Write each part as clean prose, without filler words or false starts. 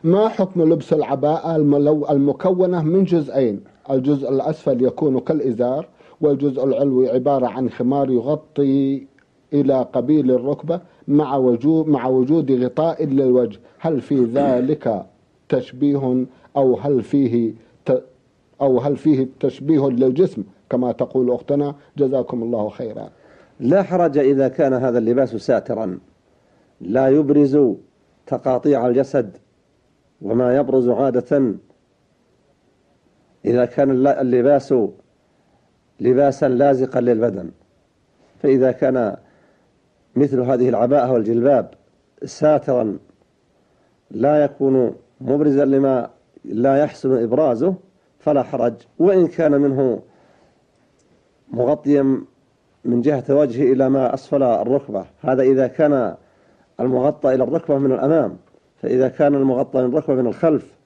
ما حكم لبس العباءة المكونة من جزئين؟ الجزء الأسفل يكون كالإزار، والجزء العلوي عبارة عن خمار يغطي إلى قبيل الركبة مع وجود غطاء للوجه. هل في ذلك تشبيه، أو هل فيه تشبيه للجسم كما تقول أختنا؟ جزاكم الله خيرا. لا حرج إذا كان هذا اللباس ساترا لا يبرز تقاطيع الجسد وما يبرز عادة. إذا كان اللباس لباسا لازقا للبدن، فإذا كان مثل هذه العباءة والجلباب ساترا لا يكون مبرزا لما لا يحسن إبرازه فلا حرج، وإن كان منه مغطيا من جهة وجهه إلى ما أسفل الركبة. هذا إذا كان المغطى إلى الركبة من الأمام. فإذا كان المغطى من الركبة من الخلف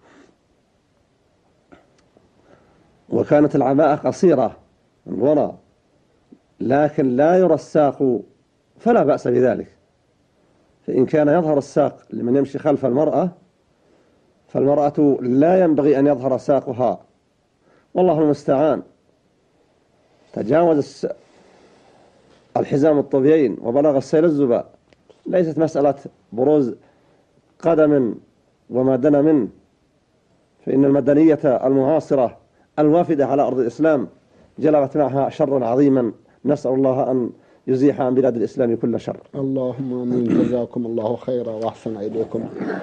وكانت العباءة قصيرة من وراء لكن لا يرى الساق فلا بأس بذلك. فإن كان يظهر الساق لمن يمشي خلف المرأة فالمرأة لا ينبغي أن يظهر ساقها، والله المستعان. تجاوز الحزام الطبيين وبلغ السيل الزباء. ليست مسألة بروز قدم وما دنا منه، فإن المدنية المعاصرة الوافدة على أرض الإسلام جلبت معها شرا عظيما، نسأل الله أن يزيح عن بلاد الإسلام كل شر. اللهم آمين. جزاكم الله خيرا وأحسن إليكم.